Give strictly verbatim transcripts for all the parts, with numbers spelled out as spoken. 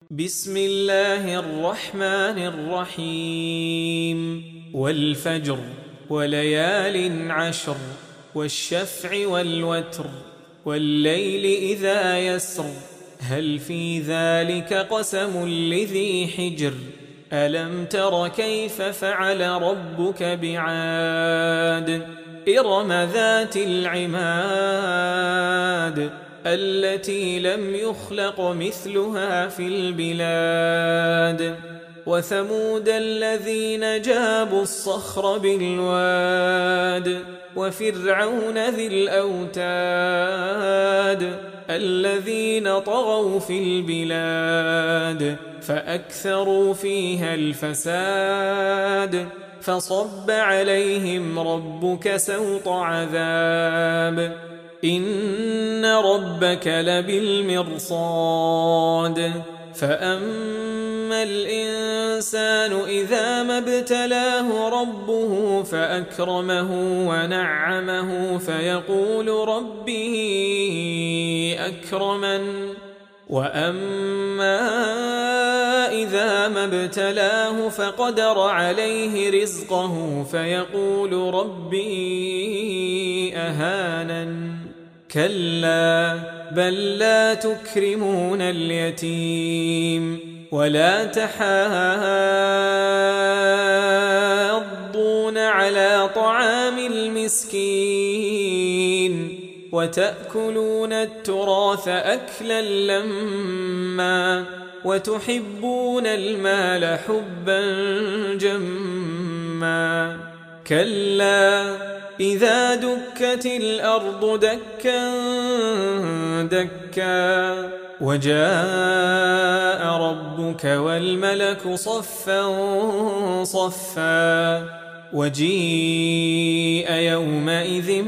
بسم الله الرحمن الرحيم والفجر وليال عشر والشفع والوتر والليل إذا يسر هل في ذلك قسم لذي حجر ألم تر كيف فعل ربك بعاد إرم ذات العماد التي لم يخلق مثلها في البلاد وثمود الذين جابوا الصخر بالواد وفرعون ذي الأوتاد الذين طغوا في البلاد فأكثروا فيها الفساد فصب عليهم ربك سوط عذاب إن ربك لبالمرصاد فأما الإنسان إذا ما ابتلاه ربه فأكرمه ونعمه فيقول ربي أكرمن وأما إذا ما ابتلاه فقدر عليه رزقه فيقول ربي أهانن كلا بل لا تكرمون اليتيم ولا تحاضون على طعام المسكين وتأكلون التراث أكلا لما وتحبون المال حبا جما كلا إذا دكت الأرض دكا دكا وجاء ربك والملك صفا صفا وجيء يومئذ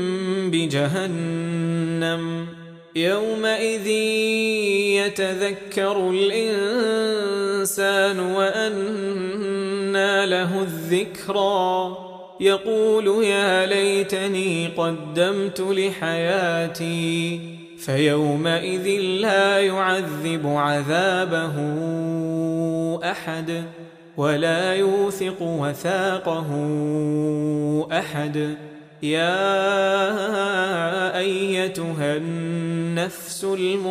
بجهنم يومئذ يتذكر الإنسان وأنى له الذكرى يقول يا ليتني قدمت لحياتي فيومئذ لا يعذب عذابه أحد ولا يوثق وثاقه أحد يا أيتها النفس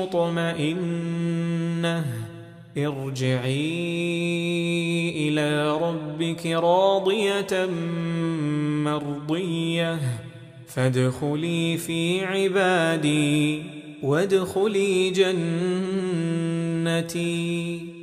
المطمئنة ارجعي إلى ربك راضية مرضية فادخلي في عبادي وادخلي جنتي.